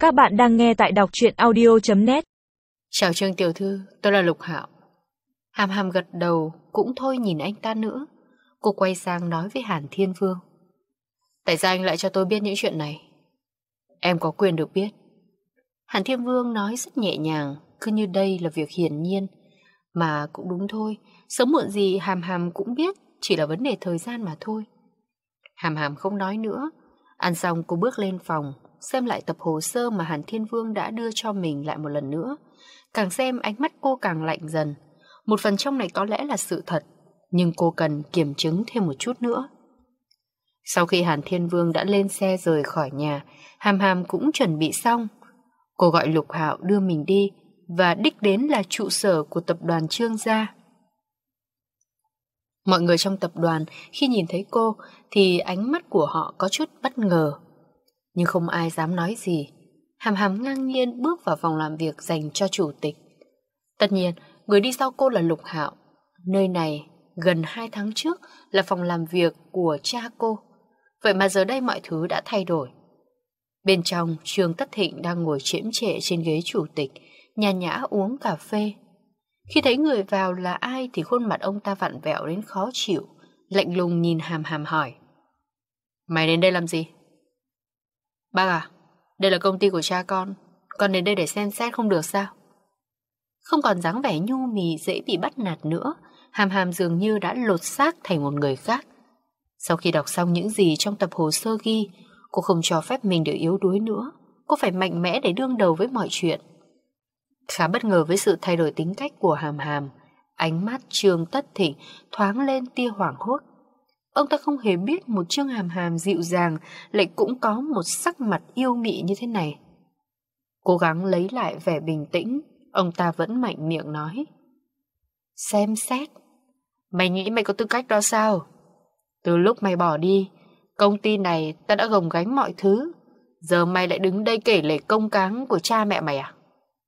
Các bạn đang nghe tại đọc truyện audio.net. Chào Trương tiểu thư, tôi là Lục Hạo. Hàm Hàm gật đầu, cũng thôi nhìn anh ta nữa. Cô quay sang nói với Hàn Thiên Vương. Tại sao anh lại cho tôi biết những chuyện này? Em có quyền được biết. Hàn Thiên Vương nói rất nhẹ nhàng, cứ như đây là việc hiển nhiên. Mà cũng đúng thôi, sớm muộn gì Hàm Hàm cũng biết, chỉ là vấn đề thời gian mà thôi. Hàm Hàm không nói nữa. Ăn xong cô bước lên phòng, xem lại tập hồ sơ mà Hàn Thiên Vương đã đưa cho mình lại một lần nữa. Càng xem ánh mắt cô càng lạnh dần. Một phần trong này có lẽ là sự thật, nhưng cô cần kiểm chứng thêm một chút nữa. Sau khi Hàn Thiên Vương đã lên xe rời khỏi nhà, Hàm Hàm cũng chuẩn bị xong. Cô gọi Lục Hạo đưa mình đi, và đích đến là trụ sở của tập đoàn Trương gia. Mọi người trong tập đoàn khi nhìn thấy cô thì ánh mắt của họ có chút bất ngờ. Nhưng không ai dám nói gì. Hàm Hàm ngang nhiên bước vào phòng làm việc dành cho chủ tịch. Tất nhiên, người đi sau cô là Lục Hạo. Nơi này, gần 2 tháng trước là phòng làm việc của cha cô. Vậy mà giờ đây mọi thứ đã thay đổi. Bên trong, Trương Tất Thịnh đang ngồi chễm chệ trên ghế chủ tịch, nhàn nhã uống cà phê. Khi thấy người vào là ai thì khuôn mặt ông ta vặn vẹo đến khó chịu, lạnh lùng nhìn Hàm Hàm hỏi. Mày đến đây làm gì? Bác à, đây là công ty của cha con đến đây để xem xét không được sao? Không còn dáng vẻ nhu mì dễ bị bắt nạt nữa, Hàm Hàm dường như đã lột xác thành một người khác. Sau khi đọc xong những gì trong tập hồ sơ ghi, cô không cho phép mình được yếu đuối nữa. Cô phải mạnh mẽ để đương đầu với mọi chuyện. Khá bất ngờ với sự thay đổi tính cách của Hàm Hàm, ánh mắt Trương Tất Thịnh thoáng lên tia hoảng hốt. Ông ta không hề biết một Trương Hàm Hàm dịu dàng lại cũng có một sắc mặt yêu mị như thế này. Cố gắng lấy lại vẻ bình tĩnh, ông ta vẫn mạnh miệng nói. Xem xét? Mày nghĩ mày có tư cách đó sao? Từ lúc mày bỏ đi, công ty này ta đã gồng gánh mọi thứ. Giờ mày lại đứng đây kể lể công cáng của cha mẹ mày à?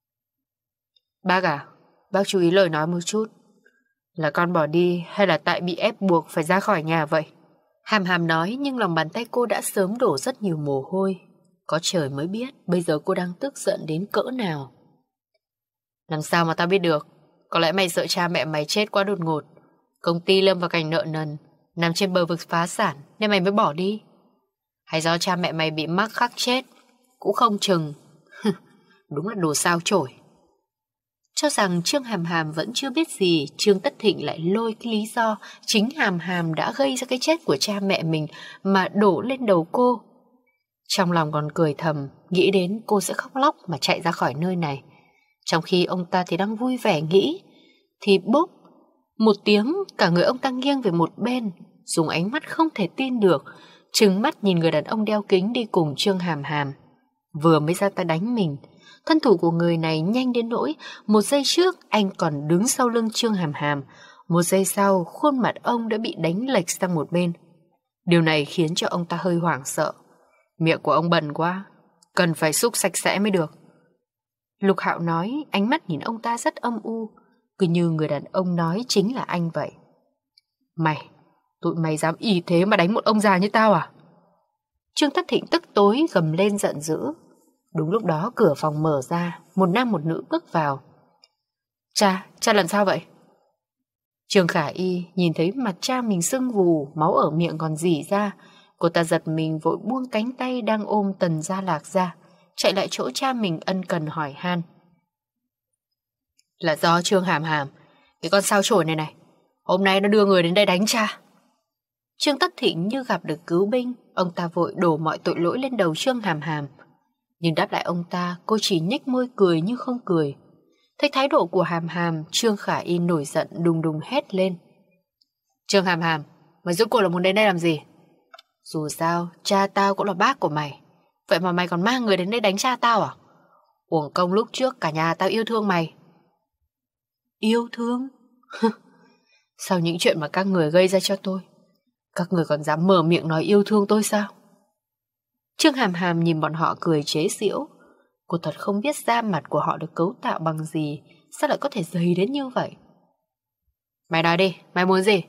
Bác à, bác chú ý lời nói một chút. Là con bỏ đi hay là tại bị ép buộc phải ra khỏi nhà vậy? Hàm Hàm nói nhưng lòng bàn tay cô đã sớm đổ rất nhiều mồ hôi. Có trời mới biết bây giờ cô đang tức giận đến cỡ nào. Làm sao mà tao biết được? Có lẽ mày sợ cha mẹ mày chết quá đột ngột. Công ty lâm vào cảnh nợ nần, nằm trên bờ vực phá sản nên mày mới bỏ đi. Hay do cha mẹ mày bị mắc khắc chết? Cũng không chừng. Đúng là đồ sao chổi. Cho rằng Trương Hàm Hàm vẫn chưa biết gì, Trương Tất Thịnh lại lôi cái lý do chính Hàm Hàm đã gây ra cái chết của cha mẹ mình mà đổ lên đầu cô. Trong lòng còn cười thầm, nghĩ đến cô sẽ khóc lóc mà chạy ra khỏi nơi này. Trong khi ông ta thì đang vui vẻ nghĩ, thì bốp, một tiếng cả người ông ta nghiêng về một bên, dùng ánh mắt không thể tin được, trừng mắt nhìn người đàn ông đeo kính đi cùng Trương Hàm Hàm. Vừa mới ra tay đánh mình, thân thủ của người này nhanh đến nỗi một giây trước anh còn đứng sau lưng Trương Hàm Hàm, một giây sau khuôn mặt ông đã bị đánh lệch sang một bên. Điều này khiến cho ông ta hơi hoảng sợ. Miệng của ông bẩn quá, cần phải xúc sạch sẽ mới được. Lục Hạo nói, ánh mắt nhìn ông ta rất âm u, cứ như người đàn ông nói chính là anh vậy. Tụi mày dám y thế mà đánh một ông già như tao à? Trương Tất Thịnh tức tối gầm lên giận dữ. Đúng lúc đó cửa phòng mở ra, một nam một nữ bước vào. Cha làm sao vậy? Trương Khả Y nhìn thấy mặt cha mình sưng vù, máu ở miệng còn rỉ ra. Cô ta giật mình vội buông cánh tay đang ôm Tần Gia Lạc ra, chạy lại chỗ cha mình ân cần hỏi han. Là do Trương Hàm Hàm, cái con sao chổi này, hôm nay nó đưa người đến đây đánh cha. Trương Tất Thịnh như gặp được cứu binh, ông ta vội đổ mọi tội lỗi lên đầu Trương Hàm Hàm. Nhưng đáp lại ông ta, cô chỉ nhếch môi cười như không cười. Thấy thái độ của Hàm Hàm, Trương Khả Y nổi giận đùng đùng hét lên. Trương Hàm Hàm, mày rốt cuộc là muốn đến đây làm gì? Dù sao, cha tao cũng là bác của mày. Vậy mà mày còn mang người đến đây đánh cha tao à? Uổng công lúc trước cả nhà tao yêu thương mày. Yêu thương? Sau những chuyện mà các người gây ra cho tôi, các người còn dám mở miệng nói yêu thương tôi sao? Trương Hàm Hàm nhìn bọn họ cười chế giễu. Cô thật không biết da mặt của họ được cấu tạo bằng gì, sao lại có thể dày đến như vậy? Mày nói đi, mày muốn gì?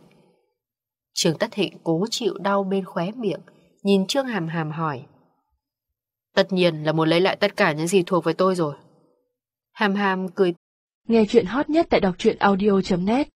Trương Tất Thịnh cố chịu đau bên khóe miệng, nhìn Trương Hàm Hàm hỏi. Tất nhiên là muốn lấy lại tất cả những gì thuộc về tôi rồi. Ham ham cười. Nghe chuyện hot nhất tại đọc truyện audio.net